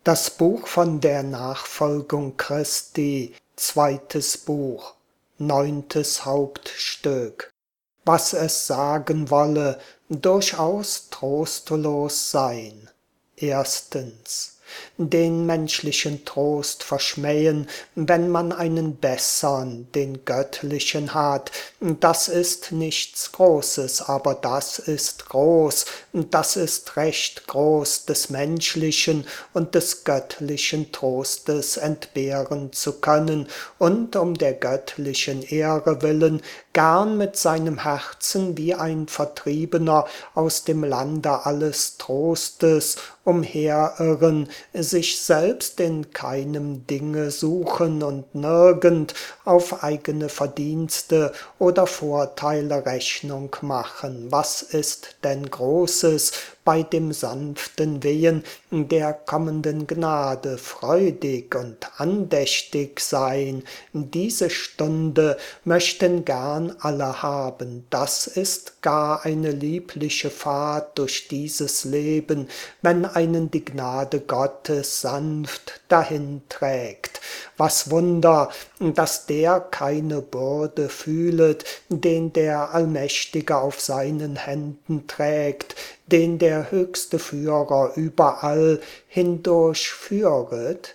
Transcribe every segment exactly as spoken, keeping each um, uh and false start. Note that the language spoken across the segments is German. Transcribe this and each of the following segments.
Das Buch von der Nachfolgung Christi, zweites Buch, neuntes Hauptstück. Was es sagen wolle, durchaus trostlos sein. Erstens. Den menschlichen Trost verschmähen, wenn man einen bessern, den göttlichen hat. Das ist nichts Großes, aber das ist groß, das ist recht groß, des menschlichen und des göttlichen Trostes entbehren zu können und um der göttlichen Ehre willen gern mit seinem Herzen wie ein Vertriebener aus dem Lande alles Trostes umherirren, sich selbst in keinem Dinge suchen und nirgend auf eigene Verdienste oder Vorteile Rechnung machen. Was ist denn Großes bei dem sanften Wehen der kommenden Gnade, freudig und andächtig sein? Diese Stunde möchten gern alle haben. Das ist gar eine liebliche Fahrt durch dieses Leben, wenn einen die Gnade Gottes sanft dahinträgt. Was Wunder, dass der keine Bürde fühlet, den der Allmächtige auf seinen Händen trägt, den der höchste Führer überall hindurch führet?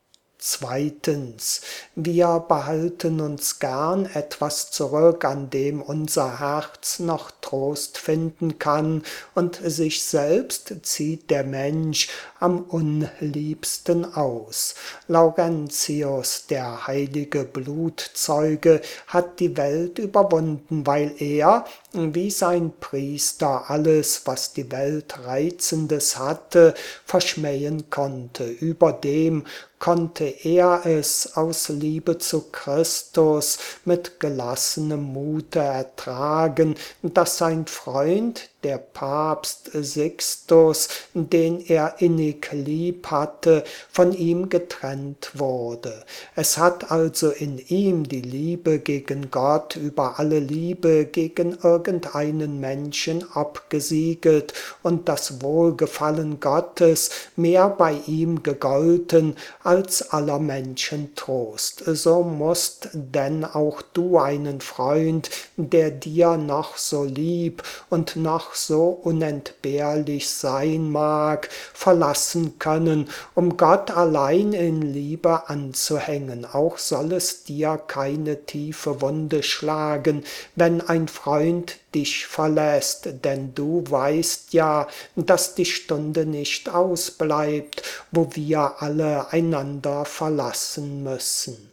Zweitens, wir behalten uns gern etwas zurück, an dem unser Herz noch Trost finden kann, und sich selbst zieht der Mensch am unliebsten aus. Laurentius, der heilige Blutzeuge, hat die Welt überwunden, weil er, wie sein Priester, alles, was die Welt Reizendes hatte, verschmähen konnte. Überdem konnte er es aus Liebe zu Christus mit gelassenem Mute ertragen, dass sein Freund, der Papst Sixtus, den er innig lieb hatte, von ihm getrennt wurde. Es hat also in ihm die Liebe gegen Gott über alle Liebe gegen irgendeinen Menschen abgesieget und das Wohlgefallen Gottes mehr bei ihm gegolten als aller Menschen Trost. So musst denn auch du einen Freund, der dir noch so lieb und noch so unentbehrlich sein mag, verlassen können, um Gott allein in Liebe anzuhängen. Auch soll es dir keine tiefe Wunde schlagen, wenn ein Freund dich verlässt, denn du weißt ja, dass die Stunde nicht ausbleibt, wo wir alle einander verlassen müssen.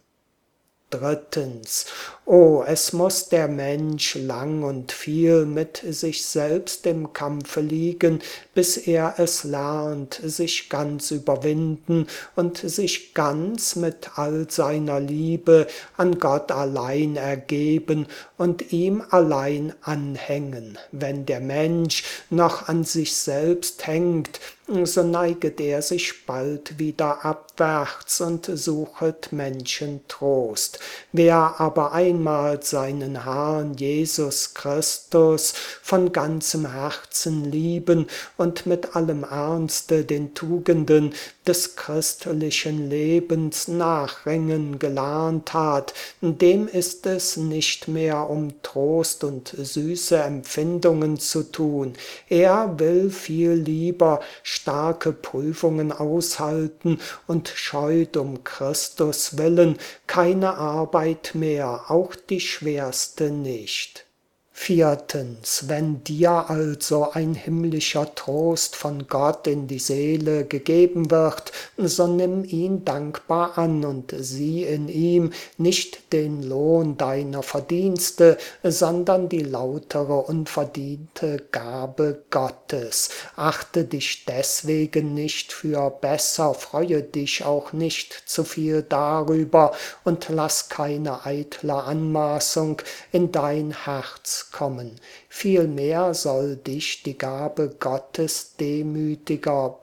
Drittens. Oh, es muß der Mensch lang und viel mit sich selbst im Kampfe liegen, bis er es lernt, sich ganz überwinden und sich ganz mit all seiner Liebe an Gott allein ergeben und ihm allein anhängen. Wenn der Mensch noch an sich selbst hängt, so neiget er sich bald wieder abwärts und suchet Menschentrost. Wer aber einmal seinen Herrn Jesus Christus von ganzem Herzen lieben und mit allem Ernste den Tugenden des christlichen Lebens nachringen gelernt hat, dem ist es nicht mehr um Trost und süße Empfindungen zu tun. Er will viel lieber starke Prüfungen aushalten und scheut um Christus willen keine Arbeit mehr, auch die schwerste nicht. Viertens. Wenn dir also ein himmlischer Trost von Gott in die Seele gegeben wird, so nimm ihn dankbar an und sieh in ihm nicht den Lohn deiner Verdienste, sondern die lautere, unverdiente Gabe Gottes. Achte dich deswegen nicht für besser, freue dich auch nicht zu viel darüber und lass keine eitle Anmaßung in dein Herz kommen. Vielmehr soll dich die Gabe Gottes demütiger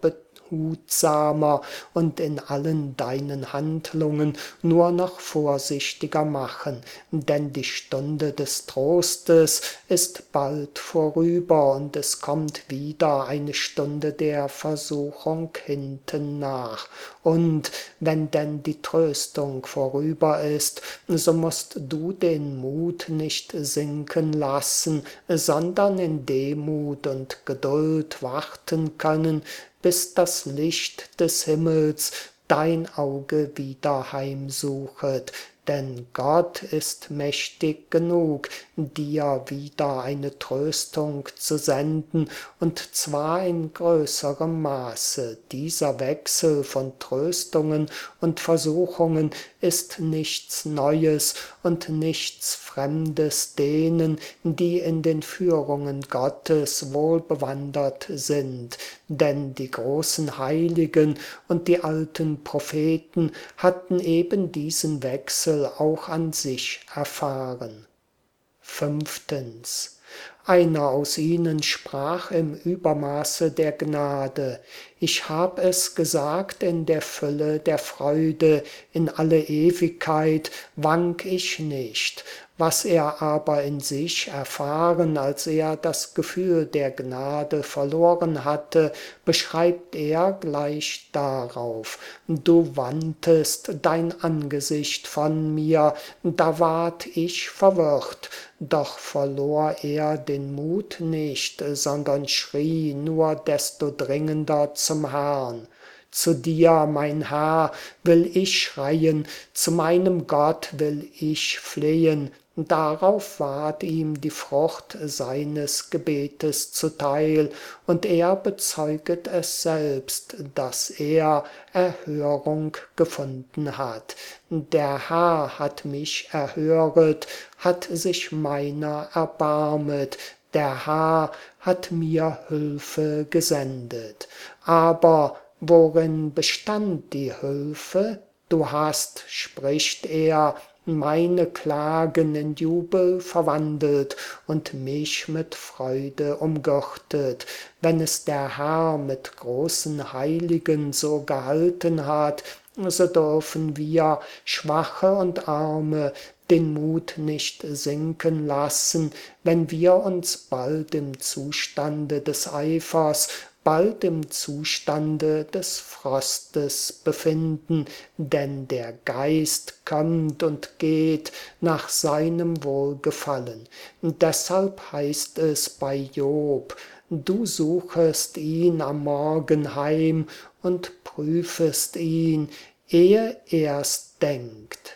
behutsamer und in allen deinen Handlungen nur noch vorsichtiger machen, denn die Stunde des Trostes ist bald vorüber und es kommt wieder eine Stunde der Versuchung hinten nach. Und wenn denn die Tröstung vorüber ist, so musst du den Mut nicht sinken lassen, sondern in Demut und Geduld warten können, bis das Licht des Himmels dein Auge wieder heimsuchet. Denn Gott ist mächtig genug, dir wieder eine Tröstung zu senden, und zwar in größerem Maße. Dieser Wechsel von Tröstungen und Versuchungen ist nichts Neues und nichts Fremdes denen, die in den Führungen Gottes wohlbewandert sind. Denn die großen Heiligen und die alten Propheten hatten eben diesen Wechsel auch an sich erfahren. Fünftens. Einer aus ihnen sprach im Übermaße der Gnade: Ich hab es gesagt in der Fülle der Freude, in alle Ewigkeit wank ich nicht. Was er aber in sich erfahren, als er das Gefühl der Gnade verloren hatte, beschreibt er gleich darauf: Du wandtest dein Angesicht von mir, da ward ich verwirrt. Doch verlor er den Mut nicht, sondern schrie nur desto dringender zum Herrn. Zu dir, mein Herr, will ich schreien, zu meinem Gott will ich flehen. Darauf ward ihm die Frucht seines Gebetes zuteil, und er bezeuget es selbst, dass er Erhörung gefunden hat. Der Herr hat mich erhöret, hat sich meiner erbarmet, der Herr hat mir Hilfe gesendet. Aber worin bestand die Hilfe? Du hast, spricht er, meine Klagen in Jubel verwandelt und mich mit Freude umgürtet. Wenn es der Herr mit großen Heiligen so gehalten hat, so dürfen wir, Schwache und Arme, den Mut nicht sinken lassen, wenn wir uns bald im Zustande des Eifers, bald im Zustande des Frostes befinden, denn der Geist kommt und geht nach seinem Wohlgefallen. Deshalb heißt es bei Job: Du suchest ihn am Morgen heim und prüfest ihn, ehe er's denkt.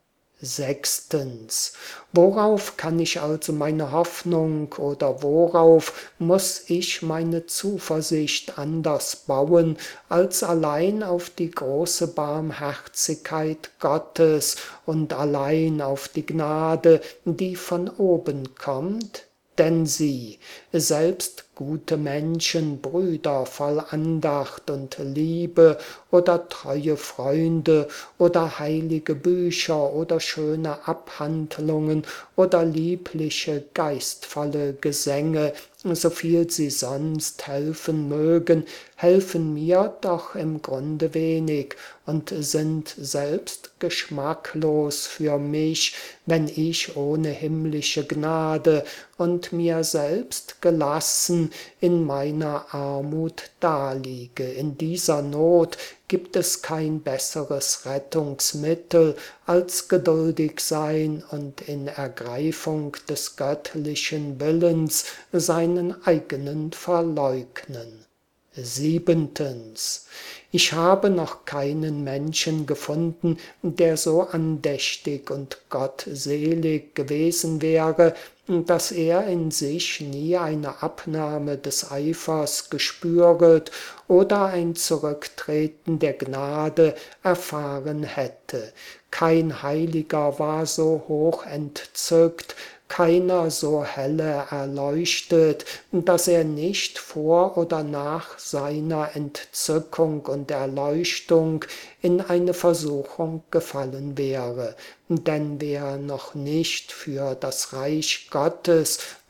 Sechstens. Worauf kann ich also meine Hoffnung oder worauf muss ich meine Zuversicht anders bauen, als allein auf die große Barmherzigkeit Gottes und allein auf die Gnade, die von oben kommt? Denn sieh, selbst gute Menschen, Brüder voll Andacht und Liebe oder treue Freunde oder heilige Bücher oder schöne Abhandlungen oder liebliche, geistvolle Gesänge, so viel sie sonst helfen mögen, helfen mir doch im Grunde wenig und sind selbst geschmacklos für mich, wenn ich ohne himmlische Gnade und mir selbst gelassen in meiner Armut daliege. In dieser Not gibt es kein besseres Rettungsmittel als geduldig sein und in Ergreifung des göttlichen Willens seinen eigenen verleugnen. Siebentens. Ich habe noch keinen Menschen gefunden, der so andächtig und gottselig gewesen wäre, dass er in sich nie eine Abnahme des Eifers gespüret oder ein Zurücktreten der Gnade erfahren hätte. Kein Heiliger war so hoch entzückt, keiner so helle erleuchtet, dass er nicht vor oder nach seiner Entzückung und Erleuchtung in eine Versuchung gefallen wäre. Denn wer noch nicht für das Reich Gottes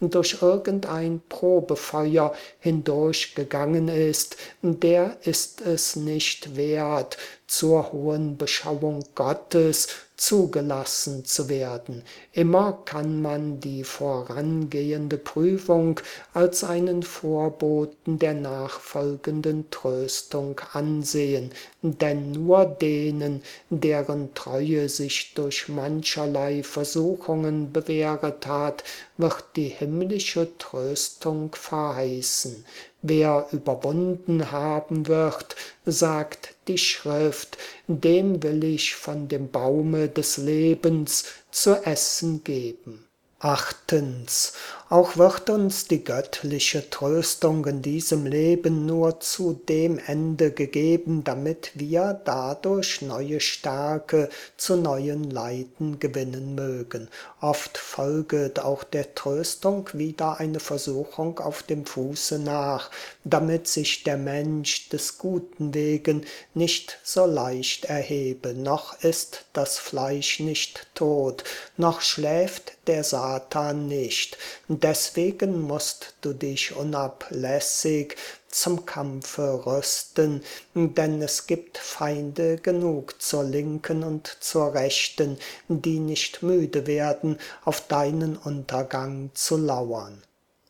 durch irgendein Probefeuer hindurchgegangen ist, der ist es nicht wert, zur hohen Beschauung Gottes zugelassen zu werden. Immer kann man die vorangehende Prüfung als einen Vorboten der nachfolgenden Tröstung ansehen, denn nur denen, deren Treue sich durch mancherlei Versuchungen bewähret hat, wird die himmlische Tröstung verheißen. Wer überwunden haben wird, sagt die Schrift, dem will ich von dem Baume des Lebens zu essen geben. Achtens, auch wird uns die göttliche Tröstung in diesem Leben nur zu dem Ende gegeben, damit wir dadurch neue Stärke zu neuen Leiden gewinnen mögen. Oft folget auch der Tröstung wieder eine Versuchung auf dem Fuße nach, damit sich der Mensch des Guten wegen nicht so leicht erhebe, noch ist das Fleisch nicht tot, noch schläft der Satan nicht. Deswegen musst du dich unablässig zum Kampfe rüsten, denn es gibt Feinde genug zur Linken und zur Rechten, die nicht müde werden, auf deinen Untergang zu lauern.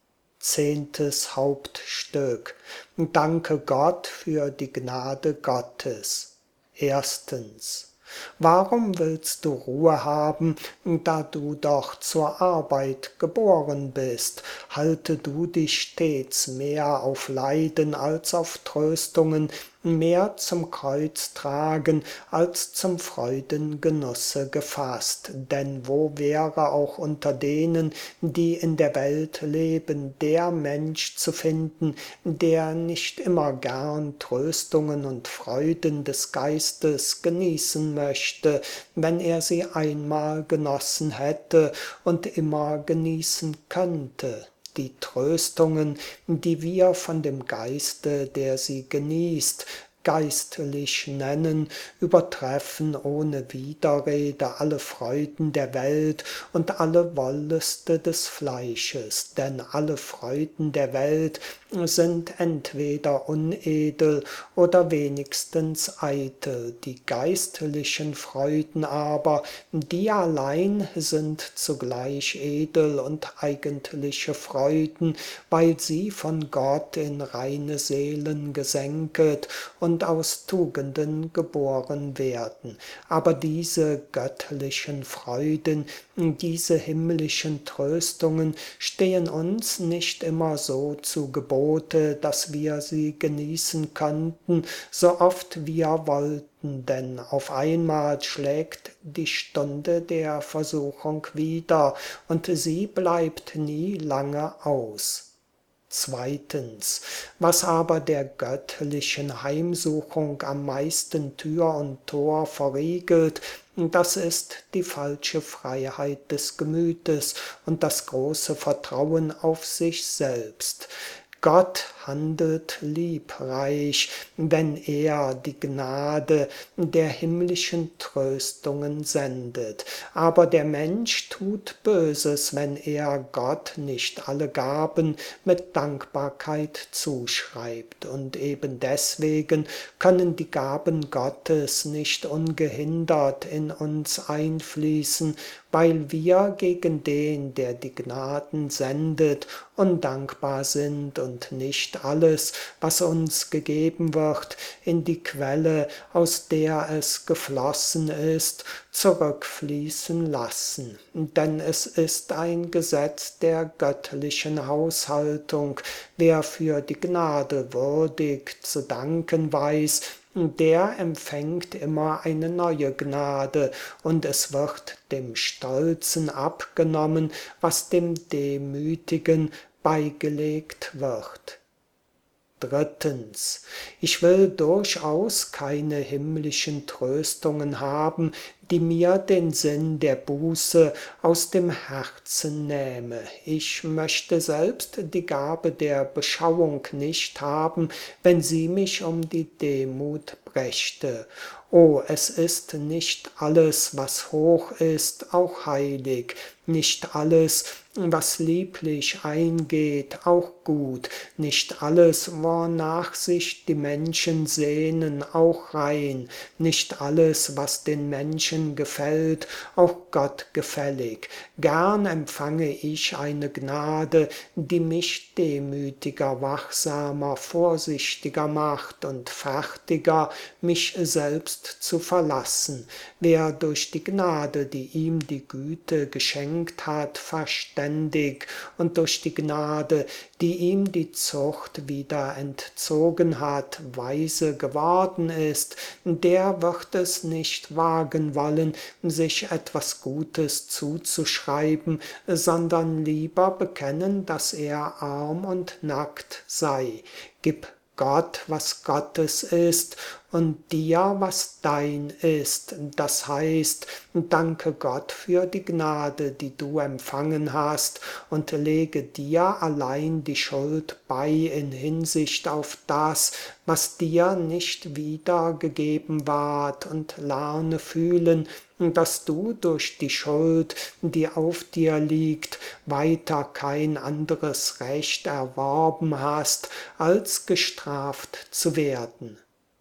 Zehntes Hauptstück. Danke Gott für die Gnade Gottes. Erstens. Warum willst du Ruhe haben, da du doch zur Arbeit geboren bist? Halte du dich stets mehr auf Leiden als auf Tröstungen, mehr zum Kreuz tragen als zum Freudengenusse gefasst. Denn wo wäre auch unter denen, die in der Welt leben, der Mensch zu finden, der nicht immer gern Tröstungen und Freuden des Geistes genießen möchte, wenn er sie einmal genossen hätte und immer genießen könnte? Die Tröstungen, die wir von dem Geiste, der sie genießt, geistlich nennen, übertreffen ohne Widerrede alle Freuden der Welt und alle Wollüste des Fleisches, denn alle Freuden der Welt sind entweder unedel oder wenigstens eitel. Die geistlichen Freuden aber, die allein sind zugleich edel und eigentliche Freuden, weil sie von Gott in reine Seelen gesenket und aus Tugenden geboren werden. Aber diese göttlichen Freuden, diese himmlischen Tröstungen stehen uns nicht immer so zu Gebote, dass wir sie genießen könnten, so oft wir wollten, denn auf einmal schlägt die Stunde der Versuchung wieder, und sie bleibt nie lange aus. Zweitens, was aber der göttlichen Heimsuchung am meisten Tür und Tor verriegelt, das ist die falsche Freiheit des Gemütes und das große Vertrauen auf sich selbst. Gott handelt liebreich, wenn er die Gnade der himmlischen Tröstungen sendet. Aber der Mensch tut Böses, wenn er Gott nicht alle Gaben mit Dankbarkeit zuschreibt. Und eben deswegen können die Gaben Gottes nicht ungehindert in uns einfließen, weil wir gegen den, der die Gnaden sendet, undankbar sind und nicht alles, was uns gegeben wird, in die Quelle, aus der es geflossen ist, zurückfließen lassen. Denn es ist ein Gesetz der göttlichen Haushaltung: Wer für die Gnade würdig zu danken weiß, der empfängt immer eine neue Gnade, und es wird dem Stolzen abgenommen, was dem Demütigen beigelegt wird. Drittens, ich will durchaus keine himmlischen Tröstungen haben, die mir den Sinn der Buße aus dem Herzen nähme. Ich möchte selbst die Gabe der Beschauung nicht haben, wenn sie mich um die Demut brächte. O, es ist nicht alles, was hoch ist, auch heilig, nicht alles, was lieblich eingeht, auch gut, nicht alles, wornach sich die Menschen sehnen, auch rein, nicht alles, was den Menschen gefällt, auch Gott gefällig. Gern empfange ich eine Gnade, die mich demütiger, wachsamer, vorsichtiger macht und fertiger, mich selbst zu verlassen. Wer durch die Gnade, die ihm die Güte geschenkt hat, verständig und durch die Gnade, die ihm die Zucht wieder entzogen hat, weise geworden ist, der wird es nicht wagen wollen, sich etwas Gutes zuzuschreiben, sondern lieber bekennen, dass er arm und nackt sei. Gib Gott, was Gottes ist, und dir, was dein ist. Das heißt, danke Gott für die Gnade, die du empfangen hast, und lege dir allein die Schuld bei in Hinsicht auf das, was dir nicht wiedergegeben ward, und lerne fühlen, dass du durch die Schuld, die auf dir liegt, weiter kein anderes Recht erworben hast, als gestraft zu werden.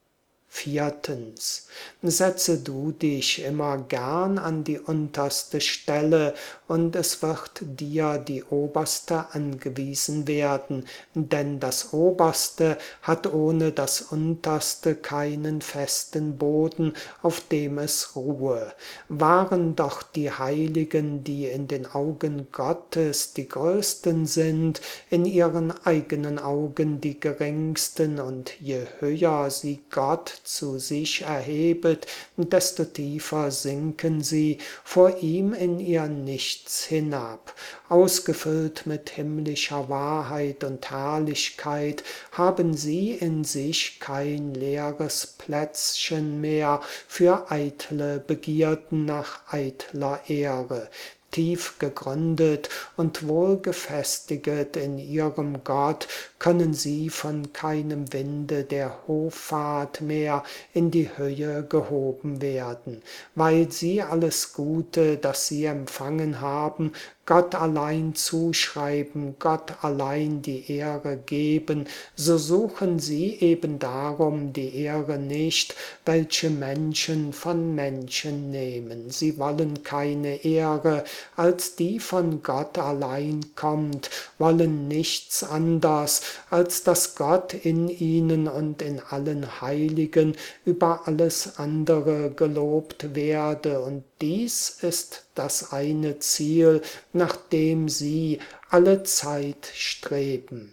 Viertens. Setze du dich immer gern an die unterste Stelle, und es wird dir die oberste angewiesen werden, denn das Oberste hat ohne das Unterste keinen festen Boden, auf dem es ruhe. Waren doch die Heiligen, die in den Augen Gottes die größten sind, in ihren eigenen Augen die geringsten, und je höher sie Gott zu sich erhebet, desto tiefer sinken sie vor ihm in ihr Nichts hinab. Ausgefüllt mit himmlischer Wahrheit und Herrlichkeit haben sie in sich kein leeres Plätzchen mehr für eitle Begierden nach eitler Ehre. Tief gegründet und wohl gefestiget in ihrem Gott, können sie von keinem Winde der Hoffahrt mehr in die Höhe gehoben werden, weil sie alles Gute, das sie empfangen haben, Gott allein zuschreiben, Gott allein die Ehre geben, so suchen sie eben darum die Ehre nicht, welche Menschen von Menschen nehmen. Sie wollen keine Ehre, als die von Gott allein kommt, wollen nichts anders, als dass Gott in ihnen und in allen Heiligen über alles andere gelobt werde, und dies ist das eine Ziel, nach dem sie alle Zeit streben.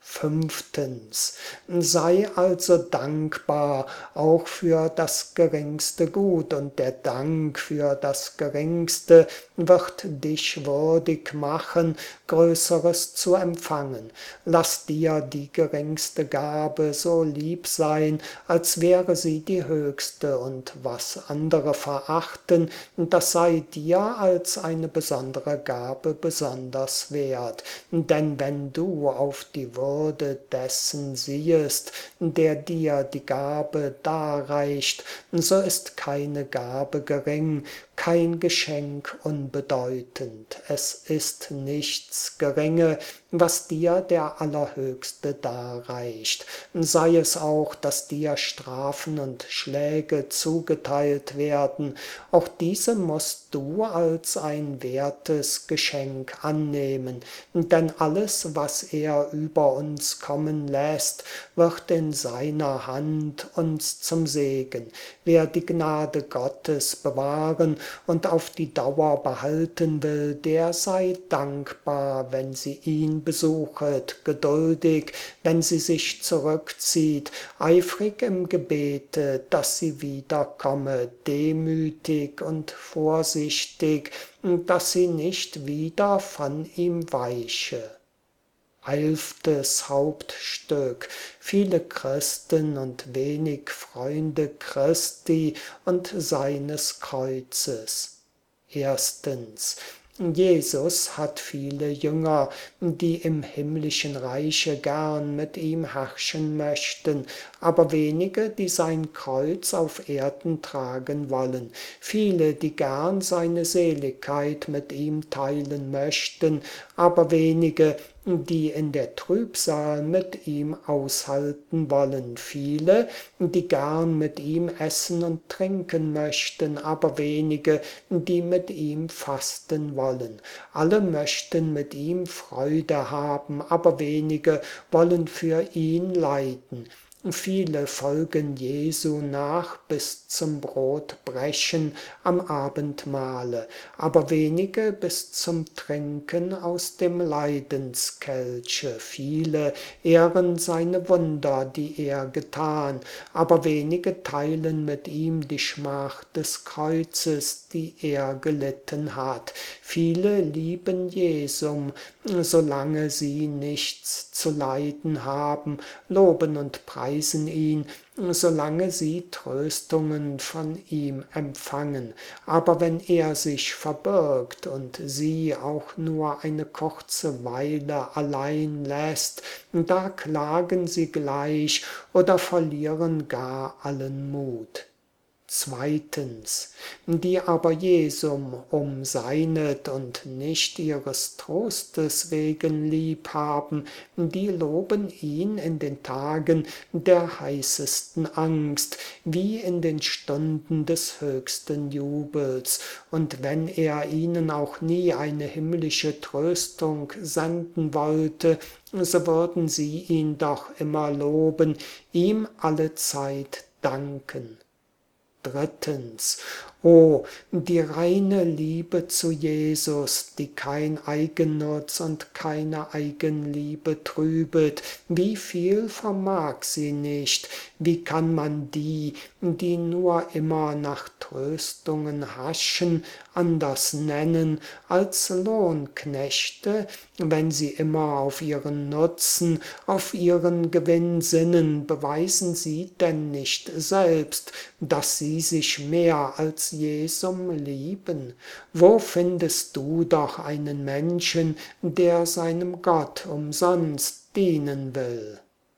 Fünftens. Sei also dankbar auch für das geringste Gut, und der Dank für das Geringste wird dich würdig machen, Größeres zu empfangen. Lass dir die geringste Gabe so lieb sein, als wäre sie die höchste, und was andere verachten, das sei dir als eine besondere Gabe besonders wert. Denn wenn du auf die Würde dessen siehest, der dir die Gabe darreicht, so ist keine Gabe gering, kein Geschenk unbedeutend. Es ist nichts Geringe, was dir der Allerhöchste darreicht. Sei es auch, dass dir Strafen und Schläge zugeteilt werden, auch diese musst du als ein wertes Geschenk annehmen, denn alles, was er über uns kommen lässt, wird in seiner Hand uns zum Segen. Wer die Gnade Gottes bewahren und auf die Dauer behalten will, der sei dankbar, wenn sie ihn besuchet, geduldig, wenn sie sich zurückzieht, eifrig im Gebete, dass sie wiederkomme, demütig und vorsichtig, dass sie nicht wieder von ihm weiche. Elftes Hauptstück. Viele Christen und wenig Freunde Christi und seines Kreuzes. Erstens. Jesus hat viele Jünger, die im himmlischen Reiche gern mit ihm herrschen möchten, aber wenige, die sein Kreuz auf Erden tragen wollen. Viele, die gern seine Seligkeit mit ihm teilen möchten, aber wenige, die in der Trübsal mit ihm aushalten wollen. Viele, die gern mit ihm essen und trinken möchten, aber wenige, die mit ihm fasten wollen. Alle möchten mit ihm Freude haben, aber wenige wollen für ihn leiden. Viele folgen Jesu nach bis zum Brotbrechen am Abendmahle, aber wenige bis zum Trinken aus dem Leidenskelche. Viele ehren seine Wunder, die er getan, aber wenige teilen mit ihm die Schmach des Kreuzes, die er gelitten hat. Viele lieben Jesum, solange sie nichts zu leiden haben, loben und preisen ihn, solange sie Tröstungen von ihm empfangen. Aber wenn er sich verbirgt und sie auch nur eine kurze Weile allein lässt, da klagen sie gleich oder verlieren gar allen Mut. Zweitens, die aber Jesum um seinet und nicht ihres Trostes wegen lieb haben, die loben ihn in den Tagen der heißesten Angst, wie in den Stunden des höchsten Jubels. Und wenn er ihnen auch nie eine himmlische Tröstung senden wollte, so würden sie ihn doch immer loben, ihm allezeit danken. Drittens, o, die reine Liebe zu Jesus, die kein Eigennutz und keine Eigenliebe trübet, wie viel vermag sie nicht, wie kann man die, die nur immer nach Tröstungen haschen, anders nennen als Lohnknechte, wenn sie immer auf ihren Nutzen, auf ihren Gewinn sinnen, beweisen sie denn nicht selbst, dass sie sich mehr als Jesum lieben? Wo findest du doch einen Menschen, der seinem Gott umsonst dienen will?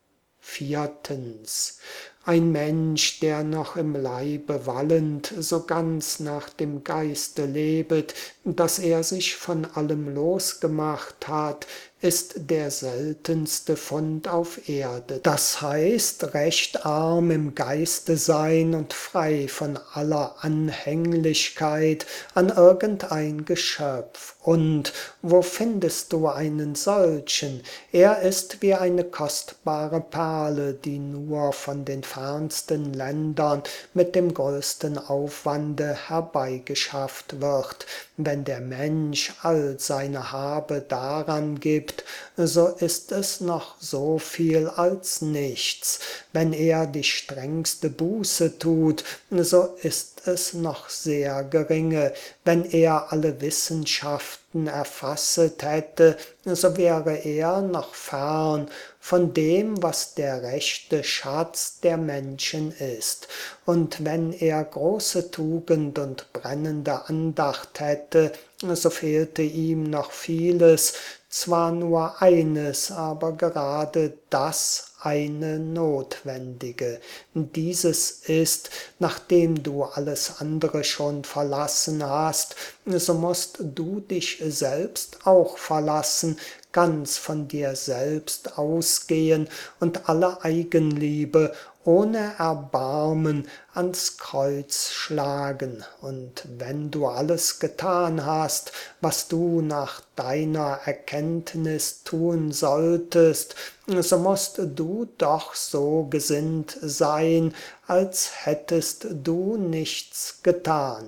Viertens, ein Mensch, der noch im Leibe wallend, so ganz nach dem Geiste lebet, dass er sich von allem losgemacht hat, ist der seltenste Fund auf Erde. Das heißt, recht arm im Geiste sein und frei von aller Anhänglichkeit an irgendein Geschöpf. Und wo findest du einen solchen? Er ist wie eine kostbare Perle, die nur von den fernsten Ländern mit dem größten Aufwande herbeigeschafft wird. Wenn der Mensch all seine Habe daran gibt, so ist es noch so viel als nichts. Wenn er die strengste Buße tut, so ist es noch sehr geringe. Wenn er alle Wissenschaften erfasset hätte, so wäre er noch fern von dem, was der rechte Schatz der Menschen ist. Und wenn er große Tugend und brennende Andacht hätte, so fehlte ihm noch vieles, zwar nur eines, aber gerade das eine Notwendige. Dieses ist, nachdem du alles andere schon verlassen hast, so musst du dich selbst auch verlassen, ganz von dir selbst ausgehen und alle Eigenliebe ohne Erbarmen ans Kreuz schlagen. Und wenn du alles getan hast, was du nach deiner Erkenntnis tun solltest, so musst du doch so gesinnt sein, als hättest du nichts getan.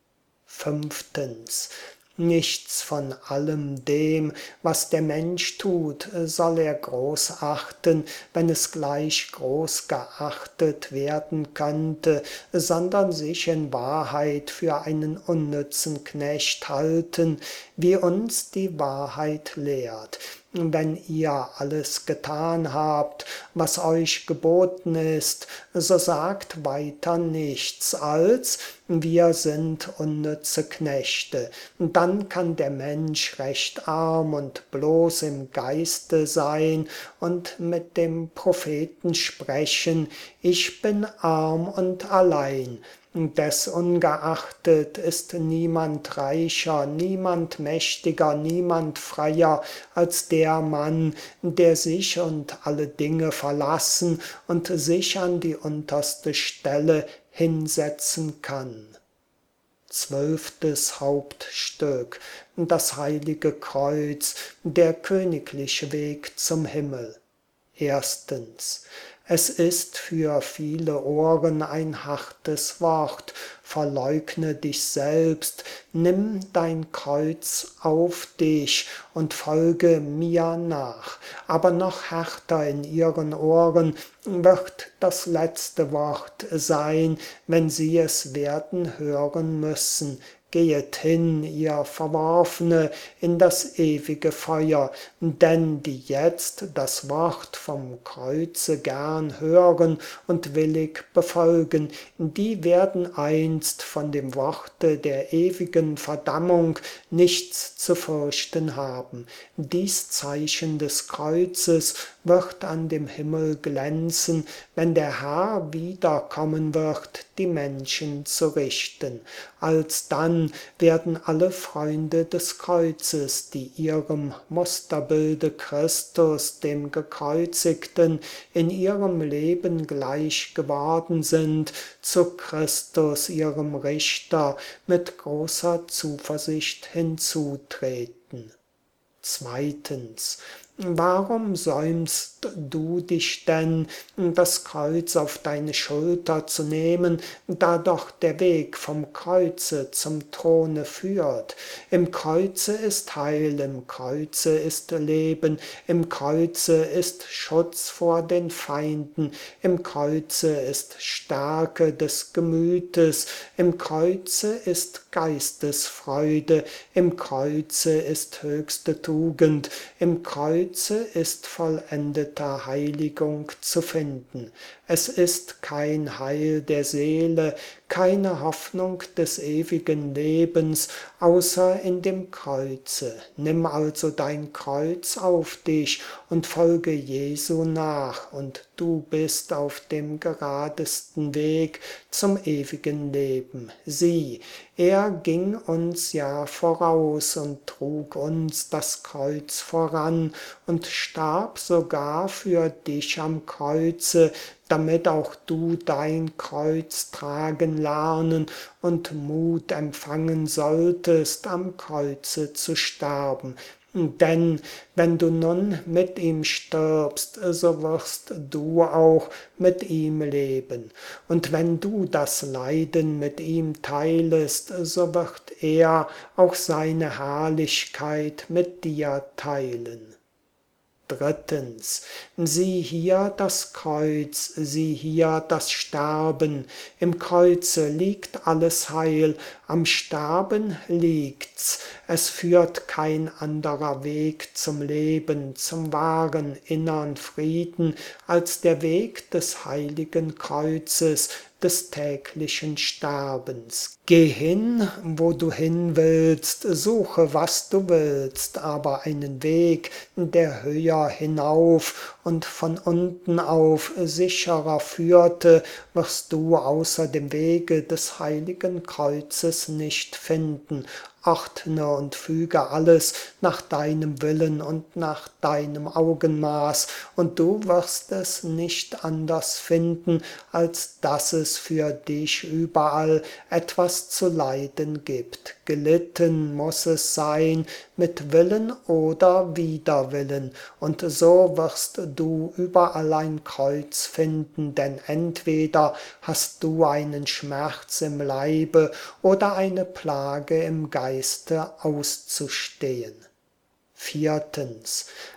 Fünftens. Nichts von allem dem, was der Mensch tut, soll er groß achten, wenn es gleich groß geachtet werden könnte, sondern sich in Wahrheit für einen unnützen Knecht halten, wie uns die Wahrheit lehrt. wenn ihr alles getan habt, was euch geboten ist, so sagt weiter nichts als: Wir sind unnütze Knechte. Dann kann der Mensch recht arm und bloß im Geiste sein und mit dem Propheten sprechen: Ich bin arm und allein. Desungeachtet ist niemand reicher, niemand mächtiger, niemand freier als der Mann, der sich und alle Dinge verlassen und sich an die unterste Stelle hinsetzen kann. Zwölftes Hauptstück: Das heilige Kreuz, der königliche Weg zum Himmel. Erstens. Es ist für viele Ohren ein hartes Wort: Verleugne dich selbst, nimm dein Kreuz auf dich und folge mir nach. Aber noch härter in ihren Ohren wird das letzte Wort sein, wenn sie es werden hören müssen: Gehet hin, ihr Verworfene, in das ewige Feuer, denn die jetzt das Wort vom Kreuze gern hören und willig befolgen, die werden einst von dem Worte der ewigen Verdammung nichts zu fürchten haben. Dies Zeichen des Kreuzes wird an dem Himmel glänzen, wenn der Herr wiederkommen wird, die Menschen zu richten. Alsdann werden alle Freunde des Kreuzes, die ihrem Musterbilde Christus, dem Gekreuzigten, in ihrem Leben gleich geworden sind, zu Christus, ihrem Richter, mit großer Zuversicht hinzutreten. Zweitens. Warum säumst du dich denn, das Kreuz auf deine Schulter zu nehmen, da doch der Weg vom Kreuze zum Throne führt? Im Kreuze ist Heil, im Kreuze ist Leben, im Kreuze ist Schutz vor den Feinden, im Kreuze ist Stärke des Gemütes, im Kreuze ist Geistesfreude, im Kreuze ist höchste Tugend, im Kreuze ist vollendeter Heiligung zu finden. Es ist kein Heil der Seele, keine Hoffnung des ewigen Lebens, außer in dem Kreuze. Nimm also dein Kreuz auf dich und folge Jesu nach, und du bist auf dem geradesten Weg zum ewigen Leben. Sieh, er ging uns ja voraus und trug uns das Kreuz voran und starb sogar für dich am Kreuze, damit auch du dein Kreuz tragen lernen und Mut empfangen solltest, am Kreuze zu sterben. Denn wenn du nun mit ihm stirbst, so wirst du auch mit ihm leben. Und wenn du das Leiden mit ihm teilest, so wird er auch seine Herrlichkeit mit dir teilen. Drittens. Sieh hier das Kreuz, sieh hier das Sterben. Im Kreuze liegt alles Heil, am Sterben liegt's. Es führt kein anderer Weg zum Leben, zum wahren innern Frieden, als der Weg des heiligen Kreuzes, des täglichen Sterbens. Geh hin, wo du hin willst, suche, was du willst, aber einen Weg, der höher hinauf und von unten auf sicherer führte, wirst du außer dem Wege des heiligen Kreuzes nicht finden. Ordne und füge alles nach deinem Willen und nach deinem Augenmaß, und du wirst es nicht anders finden, als dass es für dich überall etwas zu leiden gibt. Gelitten muss es sein, mit Willen oder Widerwillen, und so wirst du überall ein Kreuz finden, denn entweder hast du einen Schmerz im Leibe oder eine Plage im Geiste auszustehen. Viertens.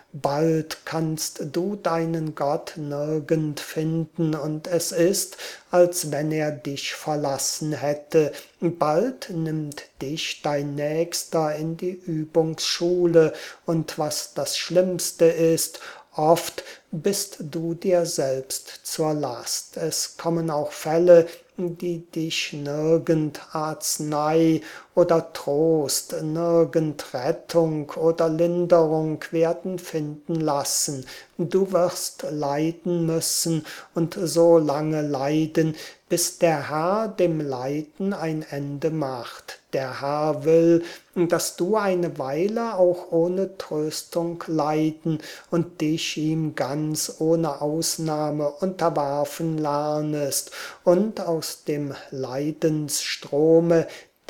bald kannst du deinen Gott nirgend finden, und es ist, als wenn er dich verlassen hätte. Bald nimmt dich dein Nächster in die Übungsschule, und was das Schlimmste ist, oft bist du dir selbst zur Last. Es kommen auch Fälle, die dich nirgend Arznei oder Trost, nirgend Rettung oder Linderung werden finden lassen. Du wirst leiden müssen und so lange leiden, bis der Herr dem Leiden ein Ende macht. Der Herr will, dass du eine Weile auch ohne Tröstung leiden und dich ihm ganz ohne Ausnahme unterwerfen lernest und aus dem Leidensstrome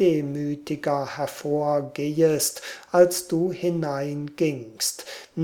demütiger hervorgehest, als du hineingingst.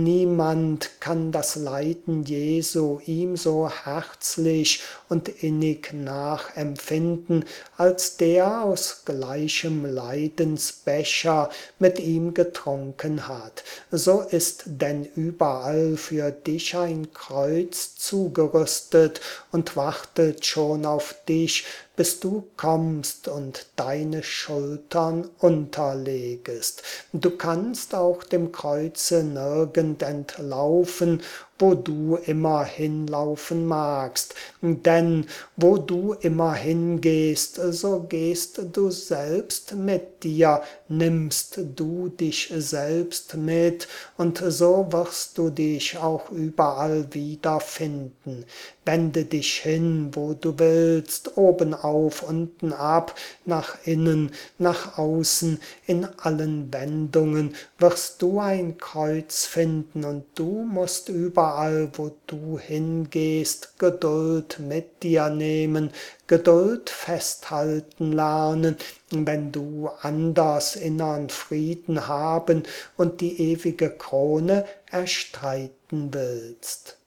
Niemand kann das Leiden Jesu ihm so herzlich und innig nachempfinden, als der aus gleichem Leidensbecher mit ihm getrunken hat. So ist denn überall für dich ein Kreuz zugerüstet und wartet schon auf dich, bis du kommst und deine Schultern unterlegest. Du kannst auch dem Kreuze nirgend entlaufen, wo du immer hinlaufen magst. Denn wo du immer hingehst, so gehst du selbst mit dir, nimmst du dich selbst mit, und so wirst du dich auch überall wiederfinden. Wende dich hin, wo du willst, oben auf, unten ab, nach innen, nach außen, in allen Wendungen wirst du ein Kreuz finden, und du musst überall, wo du hingehst, Geduld mit dir nehmen, Geduld festhalten lernen, wenn du anders innern Frieden haben und die ewige Krone erstreiten willst.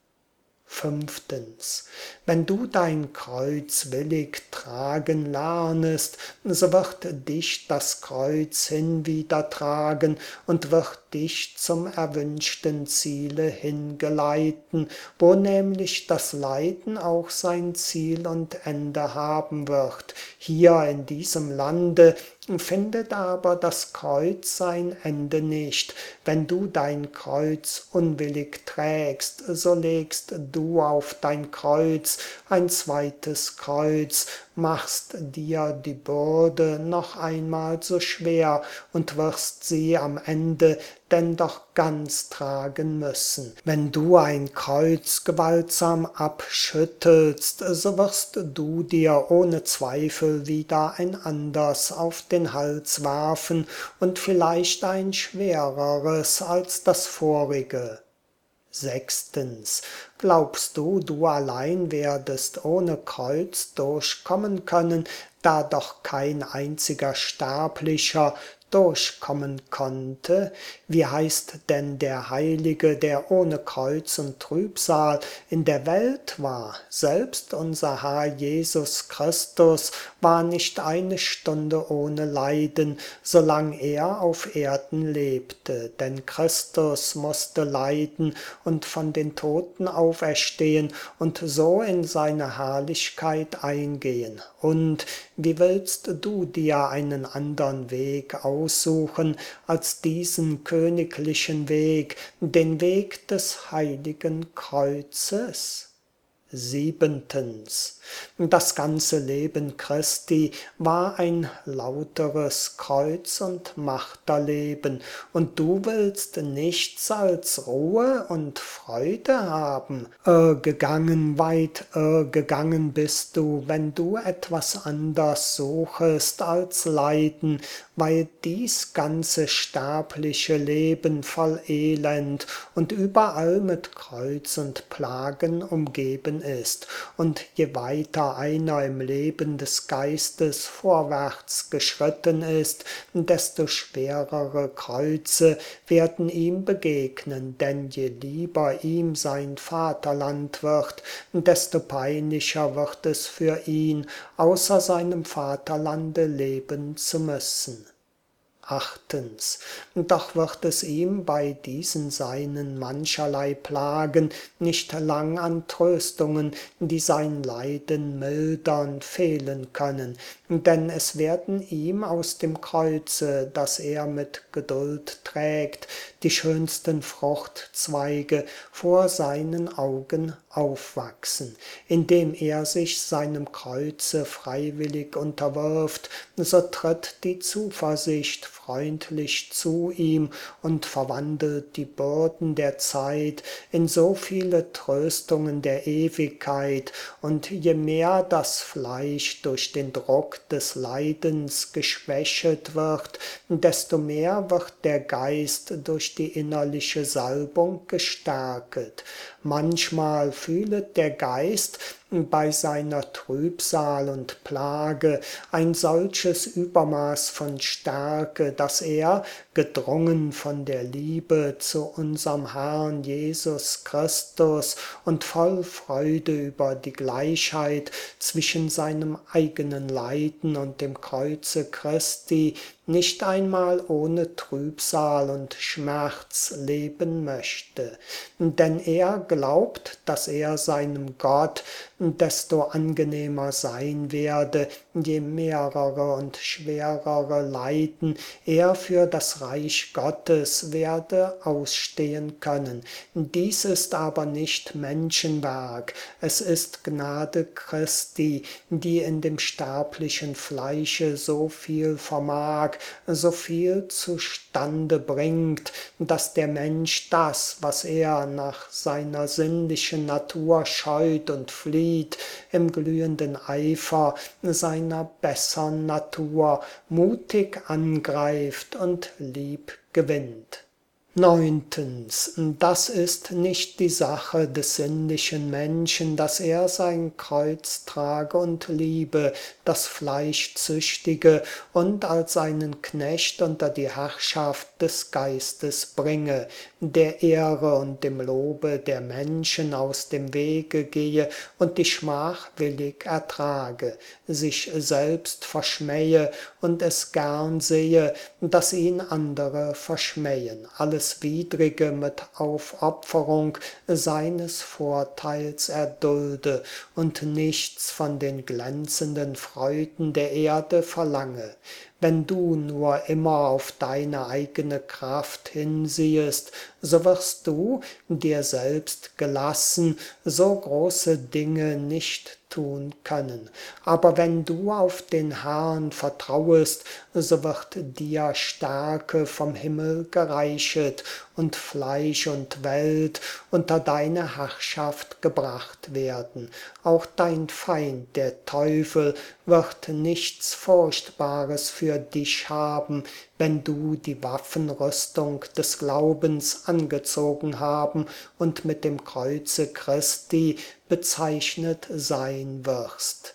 Fünftens. Wenn du dein Kreuz willig tragen lernest, so wird dich das Kreuz hinwieder tragen und wird dich zum erwünschten Ziele hingeleiten, wo nämlich das Leiden auch sein Ziel und Ende haben wird. Hier in diesem Lande findet aber das Kreuz sein Ende nicht. Wenn du dein Kreuz unwillig trägst, so legst du auf dein Kreuz ein zweites Kreuz, machst dir die Bürde noch einmal so schwer und wirst sie am Ende denn doch ganz tragen müssen. Wenn du ein Kreuz gewaltsam abschüttelst, so wirst du dir ohne Zweifel wieder ein anderes auf den Hals werfen und vielleicht ein schwereres als das vorige. Sechstens. Glaubst du, du allein werdest ohne Kreuz durchkommen können, da doch kein einziger Sterblicher durchkommen konnte? Wie heißt denn der Heilige, der ohne Kreuz und Trübsal in der Welt war? Selbst unser Herr Jesus Christus war nicht eine Stunde ohne Leiden, solang er auf Erden lebte. Denn Christus musste leiden und von den Toten auferstehen und so in seine Herrlichkeit eingehen. Und wie willst du dir einen andern Weg aussuchen als diesen königlichen Weg, den Weg des heiligen Kreuzes? Siebentens. Das ganze Leben Christi war ein lauteres Kreuz- und Marterleben, und du willst nichts als Ruhe und Freude haben. Irrgegangen, weit irrgegangen bist du, wenn du etwas anders suchest als Leiden, weil dies ganze sterbliche Leben voll Elend und überall mit Kreuz und Plagen umgeben ist. Und je weiter einer im Leben des Geistes vorwärts geschritten ist, desto schwerere Kreuze werden ihm begegnen, denn je lieber ihm sein Vaterland wird, desto peinlicher wird es für ihn, außer seinem Vaterlande leben zu müssen. Achtens. Doch wird es ihm bei diesen seinen mancherlei Plagen nicht lang an Tröstungen, die sein Leiden mildern, fehlen können, denn es werden ihm aus dem Kreuze, das er mit Geduld trägt, die schönsten Fruchtzweige vor seinen Augen aufwachsen. Indem er sich seinem Kreuze freiwillig unterwirft, so tritt die Zuversicht freundlich zu ihm und verwandelt die Bürden der Zeit in so viele Tröstungen der Ewigkeit, und je mehr das Fleisch durch den Druck des Leidens geschwächet wird, desto mehr wird der Geist durch die innerliche Salbung gestärket. Manchmal fühlet der Geist bei seiner Trübsal und Plage ein solches Übermaß von Stärke, dass er, gedrungen von der Liebe zu unserem Herrn Jesus Christus und voll Freude über die Gleichheit zwischen seinem eigenen Leiden und dem Kreuze Christi, nicht einmal ohne Trübsal und Schmerz leben möchte. Denn er glaubt, dass er seinem Gott desto angenehmer sein werde, je mehrere und schwerere Leiden er für das Reich Gottes werde ausstehen können. Dies ist aber nicht Menschenwerk, es ist Gnade Christi, die in dem sterblichen Fleische so viel vermag, so viel zustande bringt, dass der Mensch das, was er nach seiner sinnlichen Natur scheut und flieht, im glühenden Eifer seiner bessern Natur mutig angreift und lieb gewinnt. Neuntens, das ist nicht die Sache des sinnlichen Menschen, dass er sein Kreuz trage und liebe, das Fleisch züchtige und als seinen Knecht unter die Herrschaft des Geistes bringe, der Ehre und dem Lobe der Menschen aus dem Wege gehe und die Schmach willig ertrage, sich selbst verschmähe und es gern sehe, dass ihn andere verschmähen, alles Widrige mit Aufopferung seines Vorteils erdulde und nichts von den glänzenden Freuden der Erde verlange. Wenn du nur immer auf deine eigene Kraft hinsiehest, so wirst du, dir selbst gelassen, so große Dinge nicht tun können. Aber wenn du auf den Herrn vertrauest, so wird dir Stärke vom Himmel gereichet und Fleisch und Welt unter deine Herrschaft gebracht werden. Auch dein Feind, der Teufel, wird nichts Furchtbares für dich haben, wenn du die Waffenrüstung des Glaubens angezogen haben und mit dem Kreuze Christi bezeichnet sein wirst.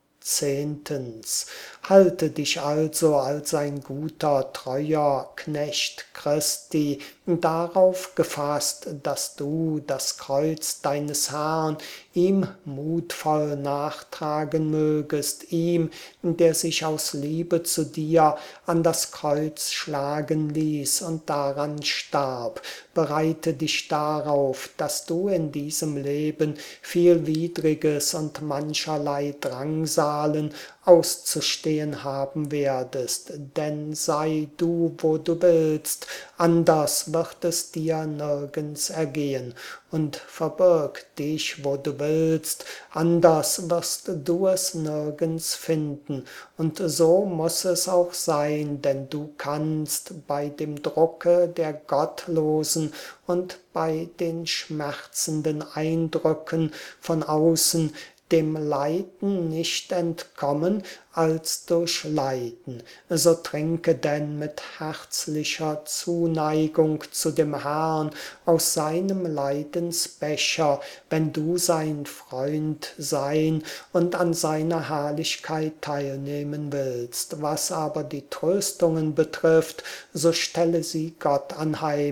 Zehntens. Halte dich also als ein guter, treuer Knecht Christi darauf gefasst, dass du das Kreuz deines Herrn ihm mutvoll nachtragen mögest, ihm, der sich aus Liebe zu dir an das Kreuz schlagen ließ und daran starb. Bereite dich darauf, dass du in diesem Leben viel Widriges und mancherlei Drangsalen auszustehen haben werdest, denn sei du, wo du willst, anders wird es dir nirgends ergehen, und verbirg dich, wo du willst, anders wirst du es nirgends finden, und so muß es auch sein, denn du kannst bei dem Drucke der Gottlosen und bei den schmerzenden Eindrücken von außen dem Leiden nicht entkommen als durch Leiden. So trinke denn mit herzlicher Zuneigung zu dem Herrn aus seinem Leidensbecher, wenn du sein Freund sein und an seiner Herrlichkeit teilnehmen willst. Was aber die Tröstungen betrifft, so stelle sie Gott anheim,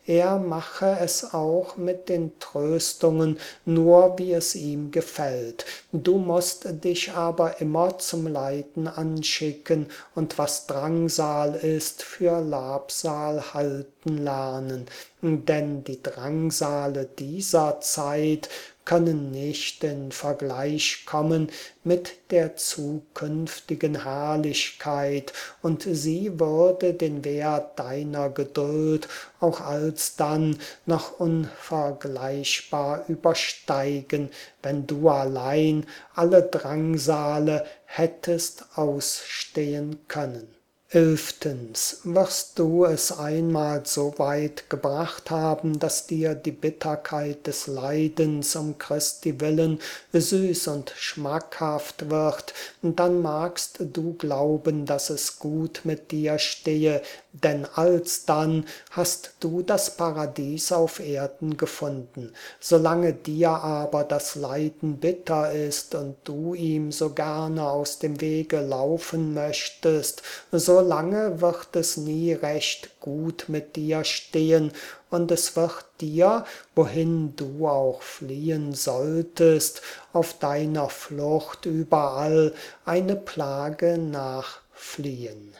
er mache es auch mit den Tröstungen nur, wie es ihm gefällt. Du musst dich aber immer zum Leiden anschicken und was Drangsal ist, für Labsal halten lernen. Denn die Drangsale dieser Zeit können nicht in Vergleich kommen mit der zukünftigen Herrlichkeit, und sie würde den Wert deiner Geduld auch alsdann noch unvergleichbar übersteigen, wenn du allein alle Drangsale hättest ausstehen können. Elftens, wirst du es einmal so weit gebracht haben, dass dir die Bitterkeit des Leidens um Christi willen süß und schmackhaft wird, dann magst du glauben, dass es gut mit dir stehe, denn alsdann hast du das Paradies auf Erden gefunden. Solange dir aber das Leiden bitter ist und du ihm so gerne aus dem Wege laufen möchtest, so lange wird es nie recht gut mit dir stehen, und es wird dir, wohin du auch fliehen solltest, auf deiner Flucht überall eine Plage nachfliehen.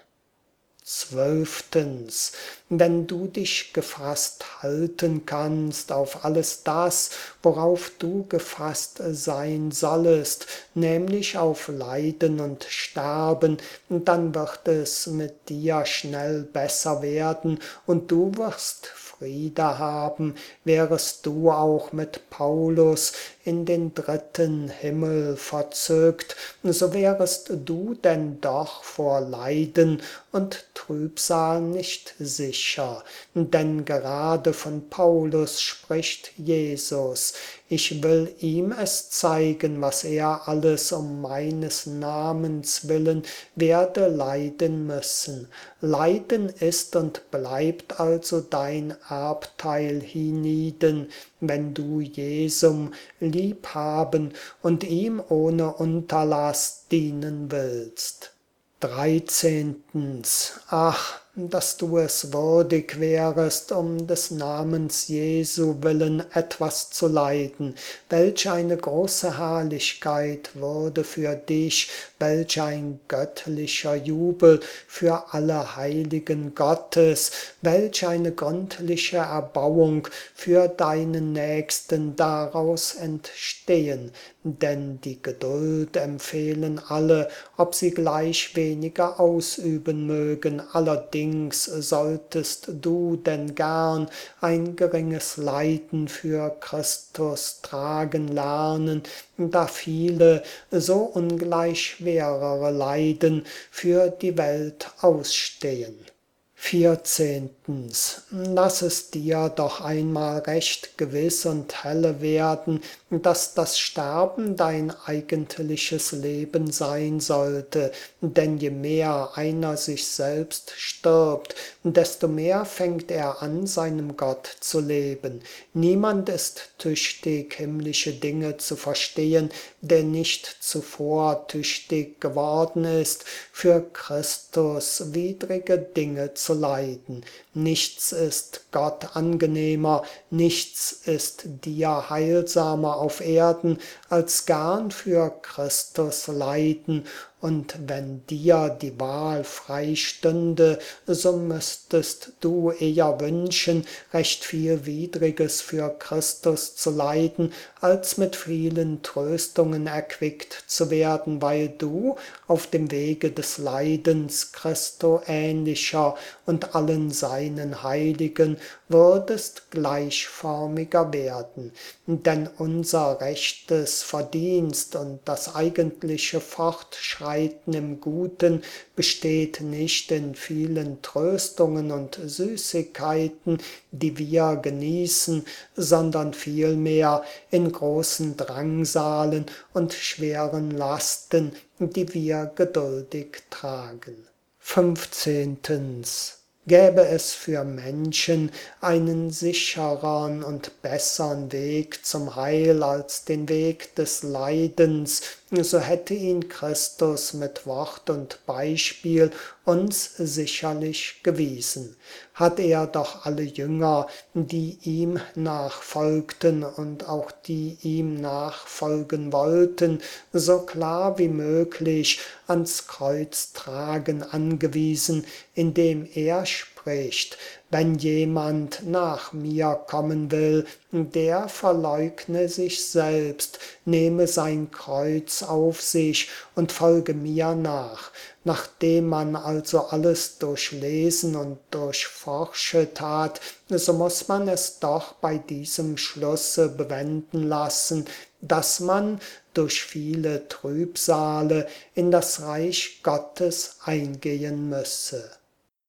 Zwölftens, wenn du dich gefasst halten kannst auf alles das, worauf du gefasst sein sollest, nämlich auf Leiden und Sterben, dann wird es mit dir schnell besser werden und du wirst Friede haben, wärest du auch mit Paulus in den dritten Himmel verzückt, so wärest du denn doch vor Leiden und Trübsal nicht sicher. Denn gerade von Paulus spricht Jesus: Ich will ihm es zeigen, was er alles um meines Namens willen werde leiden müssen. Leiden ist und bleibt also dein Erbteil hienieden, wenn du Jesum lieb haben und ihm ohne Unterlass dienen willst. Dreizehntens. Ach, dass du es würdig wärest, um des Namens Jesu willen etwas zu leiden. Welch eine große Herrlichkeit würde für dich, welch ein göttlicher Jubel für alle Heiligen Gottes, welch eine gründliche Erbauung für deinen Nächsten daraus entstehen. Denn die Geduld empfehlen alle, ob sie gleich weniger ausüben mögen. Allerdings solltest du denn gern ein geringes Leiden für Christus tragen lernen, da viele so ungleich schwerere Leiden für die Welt ausstehen. Vierzehntens. Lass es dir doch einmal recht gewiss und helle werden, dass das Sterben dein eigentliches Leben sein sollte, denn je mehr einer sich selbst stirbt, desto mehr fängt er an, seinem Gott zu leben. Niemand ist tüchtig, himmlische Dinge zu verstehen, der nicht zuvor tüchtig geworden ist, für Christus widrige Dinge zu leiden. Nichts ist Gott angenehmer, nichts ist dir heilsamer auf Erden, als gern für Christus leiden. Und wenn dir die Wahl frei stünde, so müsstest du eher wünschen, recht viel Widriges für Christus zu leiden, als mit vielen Tröstungen erquickt zu werden, weil du auf dem Wege des Leidens Christo ähnlicher und allen seinen Heiligen würdest gleichförmiger werden. Denn unser rechtes Verdienst und das eigentliche Fortschreiten im Guten besteht nicht in vielen Tröstungen und Süßigkeiten, die wir genießen, sondern vielmehr in großen Drangsalen und schweren Lasten, die wir geduldig tragen. Fünfzehntens. Gäbe es für Menschen einen sicherern und bessern Weg zum Heil als den Weg des Leidens, so hätte ihn Christus mit Wort und Beispiel uns sicherlich gewiesen. Hat er doch alle Jünger, die ihm nachfolgten und auch die ihm nachfolgen wollten, so klar wie möglich ans Kreuztragen angewiesen, indem er spricht: Wenn jemand nach mir kommen will, der verleugne sich selbst, nehme sein Kreuz auf sich und folge mir nach. Nachdem man also alles durchlesen und durchforschet hat, so muss man es doch bei diesem Schlusse bewenden lassen, dass man durch viele Trübsale in das Reich Gottes eingehen müsse.